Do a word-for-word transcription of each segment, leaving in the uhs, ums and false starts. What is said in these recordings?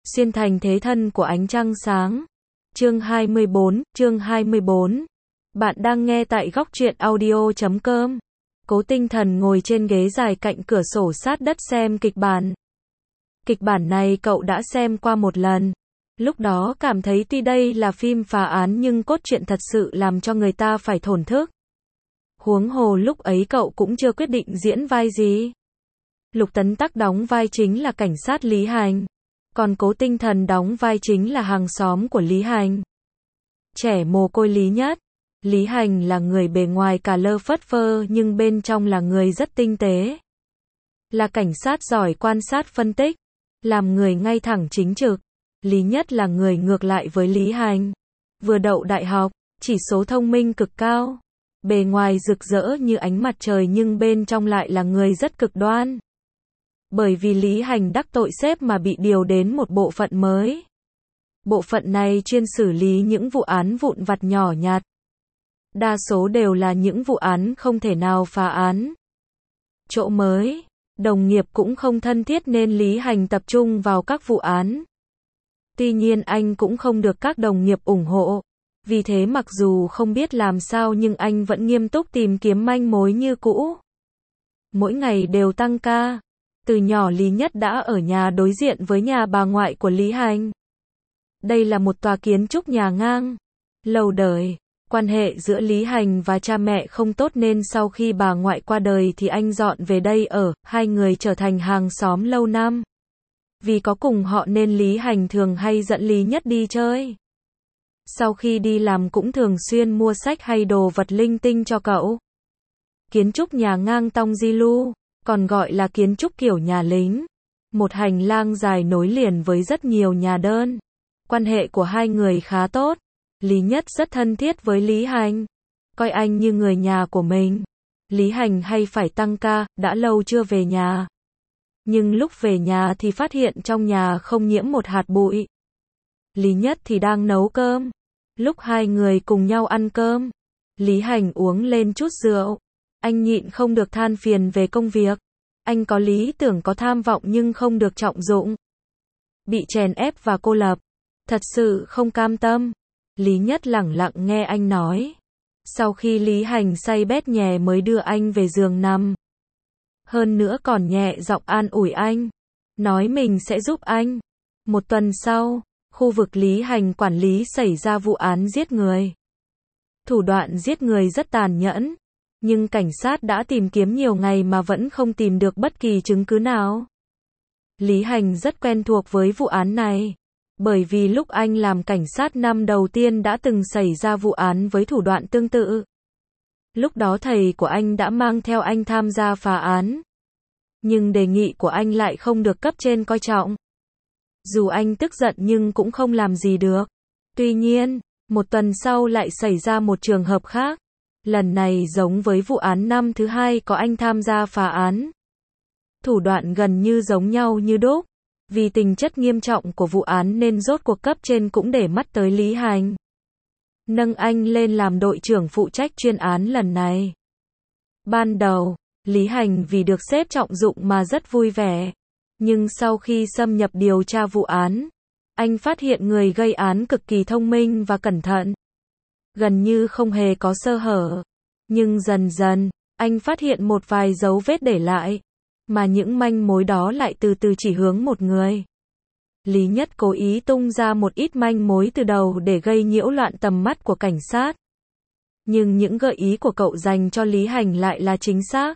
Xuyên thành thế thân của ánh trăng sáng. Chương hai mươi bốn, chương hai mươi bốn. Bạn đang nghe tại góc truyện audio chấm com. Cố Tinh Thần ngồi trên ghế dài cạnh cửa sổ sát đất xem kịch bản. Kịch bản này cậu đã xem qua một lần. Lúc đó cảm thấy tuy đây là phim phá án nhưng cốt truyện thật sự làm cho người ta phải thổn thức. Huống hồ lúc ấy cậu cũng chưa quyết định diễn vai gì. Lục Tấn Tắc đóng vai chính là cảnh sát Lý Hành. Còn Cố Tinh Thần đóng vai chính là hàng xóm của Lý Hành. Trẻ mồ côi Lý Nhất. Lý Hành là người bề ngoài cả lơ phất phơ nhưng bên trong là người rất tinh tế. Là cảnh sát giỏi quan sát phân tích. Làm người ngay thẳng chính trực. Lý Nhất là người ngược lại với Lý Hành. Vừa đậu đại học, chỉ số thông minh cực cao. Bề ngoài rực rỡ như ánh mặt trời nhưng bên trong lại là người rất cực đoan. Bởi vì Lý Hành đắc tội sếp mà bị điều đến một bộ phận mới. Bộ phận này chuyên xử lý những vụ án vụn vặt nhỏ nhặt. Đa số đều là những vụ án không thể nào phá án. Chỗ mới, đồng nghiệp cũng không thân thiết nên Lý Hành tập trung vào các vụ án. Tuy nhiên anh cũng không được các đồng nghiệp ủng hộ. Vì thế mặc dù không biết làm sao nhưng anh vẫn nghiêm túc tìm kiếm manh mối như cũ. Mỗi ngày đều tăng ca. Từ nhỏ Lý Nhất đã ở nhà đối diện với nhà bà ngoại của Lý Hành. Đây là một tòa kiến trúc nhà ngang, lâu đời. Quan hệ giữa Lý Hành và cha mẹ không tốt nên sau khi bà ngoại qua đời thì anh dọn về đây ở, hai người trở thành hàng xóm lâu năm. Vì có cùng họ nên Lý Hành thường hay dẫn Lý Nhất đi chơi. Sau khi đi làm cũng thường xuyên mua sách hay đồ vật linh tinh cho cậu. Kiến trúc nhà ngang Tong Di Lu, còn gọi là kiến trúc kiểu nhà lính. Một hành lang dài nối liền với rất nhiều nhà đơn. Quan hệ của hai người khá tốt. Lý Nhất rất thân thiết với Lý Hành. Coi anh như người nhà của mình. Lý Hành hay phải tăng ca, đã lâu chưa về nhà. Nhưng lúc về nhà thì phát hiện trong nhà không nhiễm một hạt bụi. Lý Nhất thì đang nấu cơm. Lúc hai người cùng nhau ăn cơm, Lý Hành uống lên chút rượu. Anh nhịn không được than phiền về công việc. Anh có lý tưởng có tham vọng nhưng không được trọng dụng. Bị chèn ép và cô lập. Thật sự không cam tâm. Lý Nhất lẳng lặng nghe anh nói. Sau khi Lý Hành say bét nhè mới đưa anh về giường nằm. Hơn nữa còn nhẹ giọng an ủi anh. Nói mình sẽ giúp anh. Một tuần sau, khu vực Lý Hành quản lý xảy ra vụ án giết người. Thủ đoạn giết người rất tàn nhẫn. Nhưng cảnh sát đã tìm kiếm nhiều ngày mà vẫn không tìm được bất kỳ chứng cứ nào. Lý Hành rất quen thuộc với vụ án này. Bởi vì lúc anh làm cảnh sát năm đầu tiên đã từng xảy ra vụ án với thủ đoạn tương tự. Lúc đó thầy của anh đã mang theo anh tham gia phá án. Nhưng đề nghị của anh lại không được cấp trên coi trọng. Dù anh tức giận nhưng cũng không làm gì được. Tuy nhiên, một tuần sau lại xảy ra một trường hợp khác. Lần này giống với vụ án năm thứ hai có anh tham gia phá án. Thủ đoạn gần như giống nhau như đúc. Vì tình chất nghiêm trọng của vụ án nên rốt cuộc cấp trên cũng để mắt tới Lý Hành. Nâng anh lên làm đội trưởng phụ trách chuyên án lần này. Ban đầu, Lý Hành vì được sếp trọng dụng mà rất vui vẻ. Nhưng sau khi xâm nhập điều tra vụ án, anh phát hiện người gây án cực kỳ thông minh và cẩn thận. Gần như không hề có sơ hở. Nhưng dần dần, anh phát hiện một vài dấu vết để lại. Mà những manh mối đó lại từ từ chỉ hướng một người. Lý Nhất cố ý tung ra một ít manh mối từ đầu để gây nhiễu loạn tầm mắt của cảnh sát. Nhưng những gợi ý của cậu dành cho Lý Hành lại là chính xác.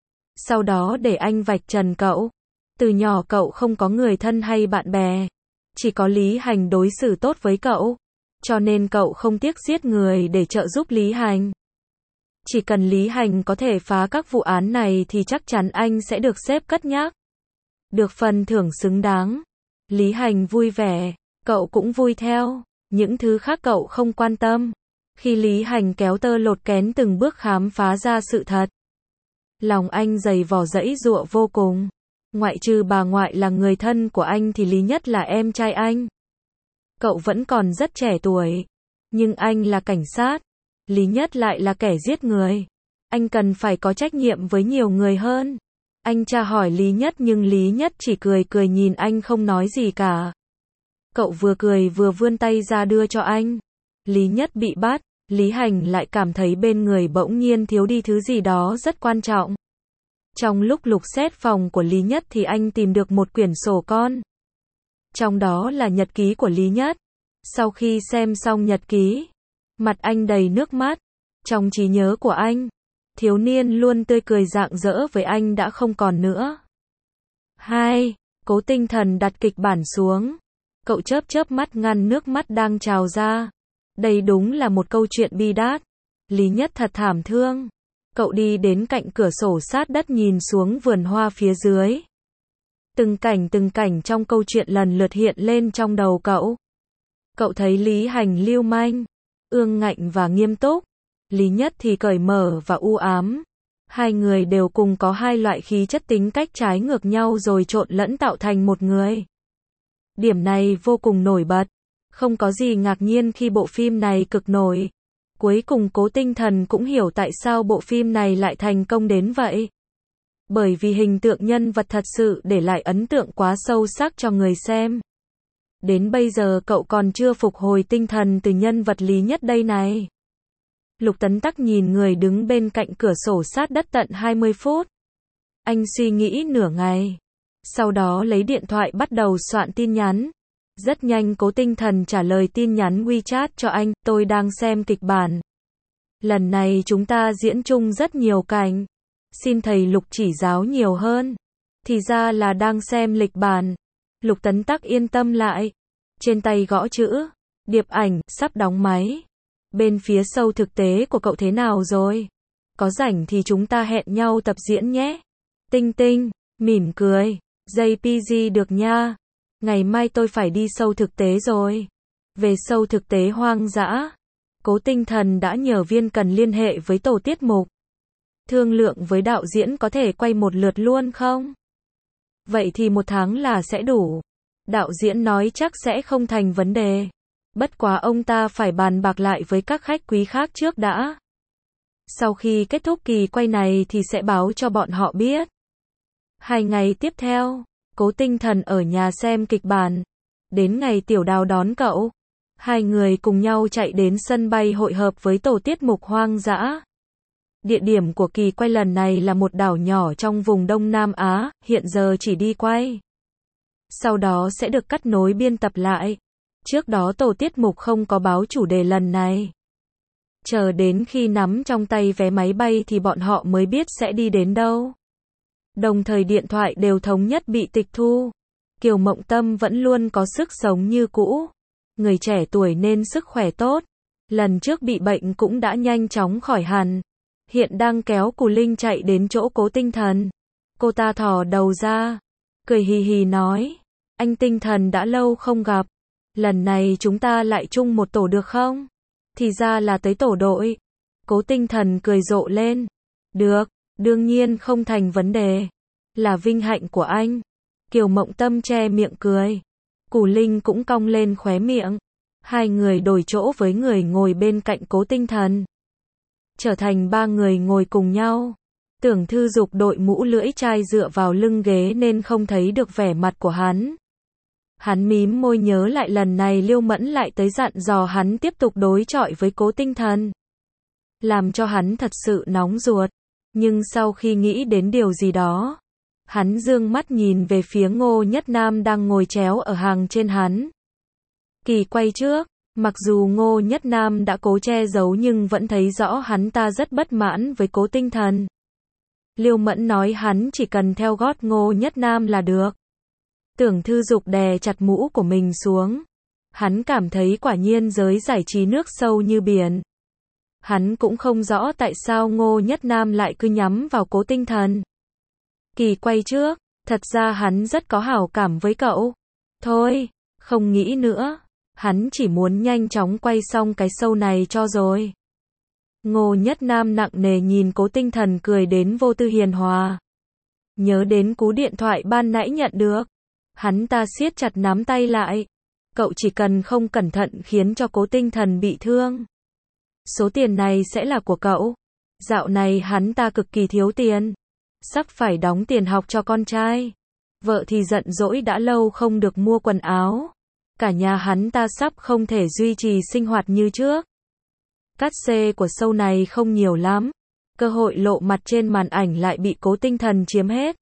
Sau đó để anh vạch trần cậu. Từ nhỏ cậu không có người thân hay bạn bè. Chỉ có Lý Hành đối xử tốt với cậu. Cho nên cậu không tiếc giết người để trợ giúp Lý Hành. Chỉ cần Lý Hành có thể phá các vụ án này thì chắc chắn anh sẽ được sếp cất nhắc. Được phần thưởng xứng đáng. Lý Hành vui vẻ, cậu cũng vui theo. Những thứ khác cậu không quan tâm. Khi Lý Hành kéo tơ lột kén từng bước khám phá ra sự thật. Lòng anh dày vò dẫy giụa vô cùng. Ngoại trừ bà ngoại là người thân của anh thì Lý Nhất là em trai anh. Cậu vẫn còn rất trẻ tuổi. Nhưng anh là cảnh sát. Lý Nhất lại là kẻ giết người. Anh cần phải có trách nhiệm với nhiều người hơn. Anh tra hỏi Lý Nhất nhưng Lý Nhất chỉ cười cười nhìn anh không nói gì cả. Cậu vừa cười vừa vươn tay ra đưa cho anh. Lý Nhất bị bắt, Lý Hành lại cảm thấy bên người bỗng nhiên thiếu đi thứ gì đó rất quan trọng. Trong lúc lục xét phòng của Lý Nhất thì anh tìm được một quyển sổ con. Trong đó là nhật ký của Lý Nhất. Sau khi xem xong nhật ký, mặt anh đầy nước mắt. Trong trí nhớ của anh, thiếu niên luôn tươi cười rạng rỡ với anh đã không còn nữa. Hai, Cố Tinh Thần đặt kịch bản xuống. Cậu chớp chớp mắt ngăn nước mắt đang trào ra. Đây đúng là một câu chuyện bi đát. Lý Nhất thật thảm thương. Cậu đi đến cạnh cửa sổ sát đất nhìn xuống vườn hoa phía dưới. Từng cảnh từng cảnh trong câu chuyện lần lượt hiện lên trong đầu cậu. Cậu thấy Lý Hành lưu manh, ương ngạnh và nghiêm túc. Lý Nhất thì cởi mở và u ám. Hai người đều cùng có hai loại khí chất tính cách trái ngược nhau rồi trộn lẫn tạo thành một người. Điểm này vô cùng nổi bật. Không có gì ngạc nhiên khi bộ phim này cực nổi. Cuối cùng Cố Tinh Thần cũng hiểu tại sao bộ phim này lại thành công đến vậy. Bởi vì hình tượng nhân vật thật sự để lại ấn tượng quá sâu sắc cho người xem. Đến bây giờ cậu còn chưa phục hồi tinh thần từ nhân vật Lý Nhất đây này. Lục Tấn Tắc nhìn người đứng bên cạnh cửa sổ sát đất tận hai mươi phút. Anh suy nghĩ nửa ngày. Sau đó lấy điện thoại bắt đầu soạn tin nhắn. Rất nhanh Cố Tinh Thần trả lời tin nhắn WeChat cho anh, tôi đang xem kịch bản. Lần này chúng ta diễn chung rất nhiều cảnh. Xin thầy Lục chỉ giáo nhiều hơn. Thì ra là đang xem lịch bản. Lục Tấn Tắc yên tâm lại. Trên tay gõ chữ. Điệp ảnh, sắp đóng máy. Bên phía sâu thực tế của cậu thế nào rồi? Có rảnh thì chúng ta hẹn nhau tập diễn nhé. Tinh Tinh, mỉm cười. gi pê giê được nha. Ngày mai tôi phải đi sâu thực tế rồi. Về sâu thực tế hoang dã. Cố Tinh Thần đã nhờ Viên Cần liên hệ với tổ tiết mục. Thương lượng với đạo diễn có thể quay một lượt luôn không? Vậy thì một tháng là sẽ đủ. Đạo diễn nói chắc sẽ không thành vấn đề. Bất quá ông ta phải bàn bạc lại với các khách quý khác trước đã. Sau khi kết thúc kỳ quay này thì sẽ báo cho bọn họ biết. Hai ngày tiếp theo, Cố Tinh Thần ở nhà xem kịch bản. Đến ngày Tiểu Đào đón cậu, hai người cùng nhau chạy đến sân bay hội hợp với tổ tiết mục hoang dã. Địa điểm của kỳ quay lần này là một đảo nhỏ trong vùng Đông Nam Á, hiện giờ chỉ đi quay. Sau đó sẽ được cắt nối biên tập lại. Trước đó tổ tiết mục không có báo chủ đề lần này. Chờ đến khi nắm trong tay vé máy bay thì bọn họ mới biết sẽ đi đến đâu. Đồng thời điện thoại đều thống nhất bị tịch thu. Kiều Mộng Tâm vẫn luôn có sức sống như cũ. Người trẻ tuổi nên sức khỏe tốt. Lần trước bị bệnh cũng đã nhanh chóng khỏi hẳn. Hiện đang kéo Cù Linh chạy đến chỗ Cố Tinh Thần. Cô ta thò đầu ra, cười hì hì nói, anh Tinh Thần đã lâu không gặp. Lần này chúng ta lại chung một tổ được không? Thì ra là tới tổ đội. Cố Tinh Thần cười rộ lên. Được, đương nhiên không thành vấn đề. Là vinh hạnh của anh. Kiều Mộng Tâm che miệng cười. Cù Linh cũng cong lên khóe miệng. Hai người đổi chỗ với người ngồi bên cạnh Cố Tinh Thần. Trở thành ba người ngồi cùng nhau. Tưởng Thư Dục đội mũ lưỡi chai dựa vào lưng ghế nên không thấy được vẻ mặt của hắn. Hắn mím môi nhớ lại lần này Liêu Mẫn lại tới dặn dò hắn tiếp tục đối chọi với Cố Tinh Thần. Làm cho hắn thật sự nóng ruột. Nhưng sau khi nghĩ đến điều gì đó, hắn dương mắt nhìn về phía Ngô Nhất Nam đang ngồi chéo ở hàng trên hắn. Kỳ quay trước, mặc dù Ngô Nhất Nam đã cố che giấu nhưng vẫn thấy rõ hắn ta rất bất mãn với Cố Tinh Thần. Liêu Mẫn nói hắn chỉ cần theo gót Ngô Nhất Nam là được. Tưởng Thư Dục đè chặt mũ của mình xuống. Hắn cảm thấy quả nhiên giới giải trí nước sâu như biển. Hắn cũng không rõ tại sao Ngô Nhất Nam lại cứ nhắm vào Cố Tinh Thần. Kỳ quay trước, thật ra hắn rất có hảo cảm với cậu. Thôi, không nghĩ nữa. Hắn chỉ muốn nhanh chóng quay xong cái show này cho rồi. Ngô Nhất Nam nặng nề nhìn Cố Tinh Thần cười đến vô tư hiền hòa. Nhớ đến cú điện thoại ban nãy nhận được. Hắn ta siết chặt nắm tay lại. Cậu chỉ cần không cẩn thận khiến cho Cố Tinh Thần bị thương. Số tiền này sẽ là của cậu. Dạo này hắn ta cực kỳ thiếu tiền. Sắp phải đóng tiền học cho con trai. Vợ thì giận dỗi đã lâu không được mua quần áo. Cả nhà hắn ta sắp không thể duy trì sinh hoạt như trước. Cát xê của show này không nhiều lắm. Cơ hội lộ mặt trên màn ảnh lại bị Cố Tinh Thần chiếm hết.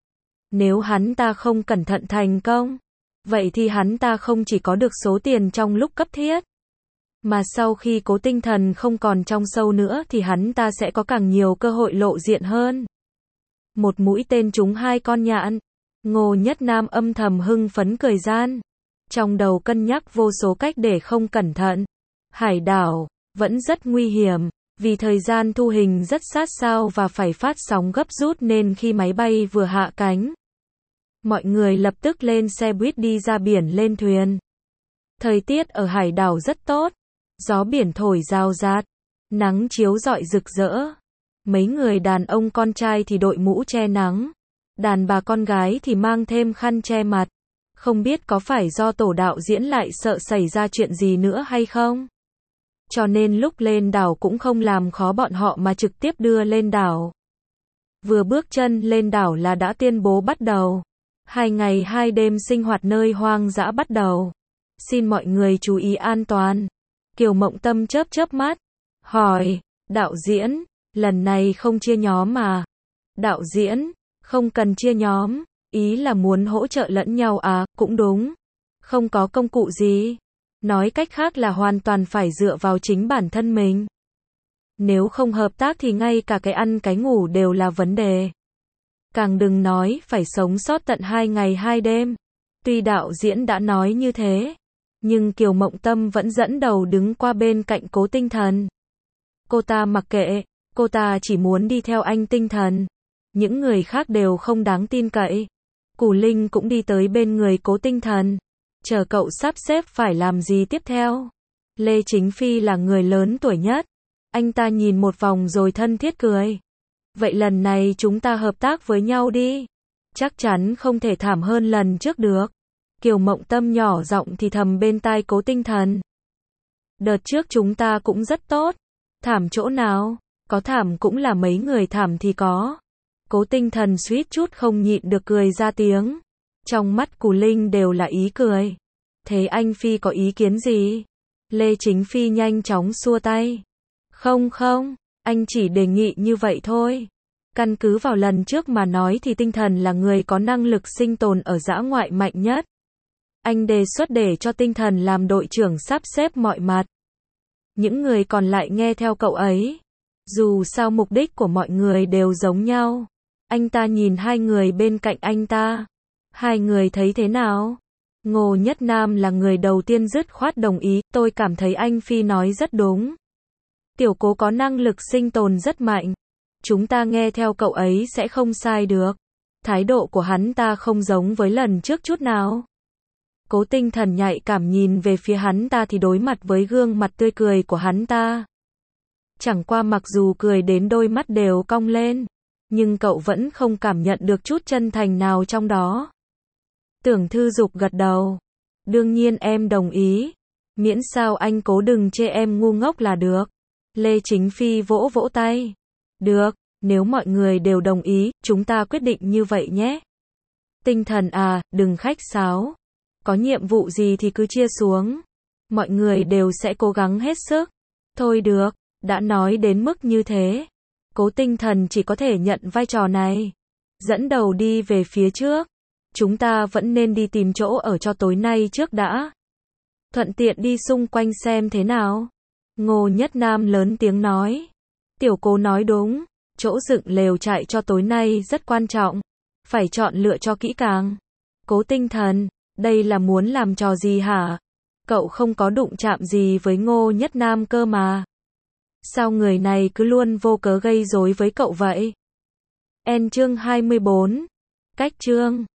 Nếu hắn ta không cẩn thận thành công, vậy thì hắn ta không chỉ có được số tiền trong lúc cấp thiết, mà sau khi Cố Tinh Thần không còn trong show nữa thì hắn ta sẽ có càng nhiều cơ hội lộ diện hơn. Một mũi tên trúng hai con nhạn. Ngô Nhất Nam âm thầm hưng phấn cười gian. Trong đầu cân nhắc vô số cách để không cẩn thận. Hải đảo vẫn rất nguy hiểm, vì thời gian thu hình rất sát sao và phải phát sóng gấp rút nên khi máy bay vừa hạ cánh, mọi người lập tức lên xe buýt đi ra biển lên thuyền. Thời tiết ở hải đảo rất tốt, gió biển thổi rao rát, nắng chiếu rọi rực rỡ. Mấy người đàn ông con trai thì đội mũ che nắng, đàn bà con gái thì mang thêm khăn che mặt. Không biết có phải do tổ đạo diễn lại sợ xảy ra chuyện gì nữa hay không? Cho nên lúc lên đảo cũng không làm khó bọn họ mà trực tiếp đưa lên đảo. Vừa bước chân lên đảo là đã tuyên bố bắt đầu. Hai ngày hai đêm sinh hoạt nơi hoang dã bắt đầu. Xin mọi người chú ý an toàn. Kiều Mộng Tâm chớp chớp mắt, hỏi, đạo diễn, lần này không chia nhóm mà. Đạo diễn, không cần chia nhóm, ý là muốn hỗ trợ lẫn nhau à, cũng đúng. Không có công cụ gì. Nói cách khác là hoàn toàn phải dựa vào chính bản thân mình. Nếu không hợp tác thì ngay cả cái ăn cái ngủ đều là vấn đề. Càng đừng nói phải sống sót tận hai ngày hai đêm. Tuy đạo diễn đã nói như thế, nhưng Kiều Mộng Tâm vẫn dẫn đầu đứng qua bên cạnh Cố Tinh Thần. Cô ta mặc kệ, cô ta chỉ muốn đi theo anh Tinh Thần. Những người khác đều không đáng tin cậy. Củ Linh cũng đi tới bên người Cố Tinh Thần. Chờ cậu sắp xếp phải làm gì tiếp theo. Lê Chính Phi là người lớn tuổi nhất. Anh ta nhìn một vòng rồi thân thiết cười. Vậy lần này chúng ta hợp tác với nhau đi. Chắc chắn không thể thảm hơn lần trước được. Kiều Mộng Tâm nhỏ giọng thì thầm bên tai Cố Tinh Thần. Đợt trước chúng ta cũng rất tốt. Thảm chỗ nào? Có thảm cũng là mấy người thảm thì có. Cố Tinh Thần suýt chút không nhịn được cười ra tiếng. Trong mắt Cù Linh đều là ý cười. Thế anh Phi có ý kiến gì? Lê Chính Phi nhanh chóng xua tay. Không không, anh chỉ đề nghị như vậy thôi. Căn cứ vào lần trước mà nói thì Tinh Thần là người có năng lực sinh tồn ở dã ngoại mạnh nhất. Anh đề xuất để cho Tinh Thần làm đội trưởng sắp xếp mọi mặt. Những người còn lại nghe theo cậu ấy. Dù sao mục đích của mọi người đều giống nhau. Anh ta nhìn hai người bên cạnh anh ta. Hai người thấy thế nào? Ngô Nhất Nam là người đầu tiên dứt khoát đồng ý. Tôi cảm thấy anh Phi nói rất đúng. Tiểu Cố có năng lực sinh tồn rất mạnh. Chúng ta nghe theo cậu ấy sẽ không sai được. Thái độ của hắn ta không giống với lần trước chút nào. Cố Tinh Thần nhạy cảm nhìn về phía hắn ta thì đối mặt với gương mặt tươi cười của hắn ta. Chẳng qua mặc dù cười đến đôi mắt đều cong lên, nhưng cậu vẫn không cảm nhận được chút chân thành nào trong đó. Tưởng Thư Dục gật đầu. Đương nhiên em đồng ý. Miễn sao anh Cố đừng chê em ngu ngốc là được. Lê Chính Phi vỗ vỗ tay. Được, nếu mọi người đều đồng ý, chúng ta quyết định như vậy nhé. Tinh Thần à, đừng khách sáo. Có nhiệm vụ gì thì cứ chia xuống. Mọi người đều sẽ cố gắng hết sức. Thôi được, đã nói đến mức như thế. Cố Tinh Thần chỉ có thể nhận vai trò này. Dẫn đầu đi về phía trước. Chúng ta vẫn nên đi tìm chỗ ở cho tối nay trước đã. Thuận tiện đi xung quanh xem thế nào. Ngô Nhất Nam lớn tiếng nói. Tiểu Cố nói đúng. Chỗ dựng lều trại cho tối nay rất quan trọng. Phải chọn lựa cho kỹ càng. Cố Tinh Thần, đây là muốn làm trò gì hả? Cậu không có đụng chạm gì với Ngô Nhất Nam cơ mà. Sao người này cứ luôn vô cớ gây rối với cậu vậy? En chương hai mươi bốn. Cách chương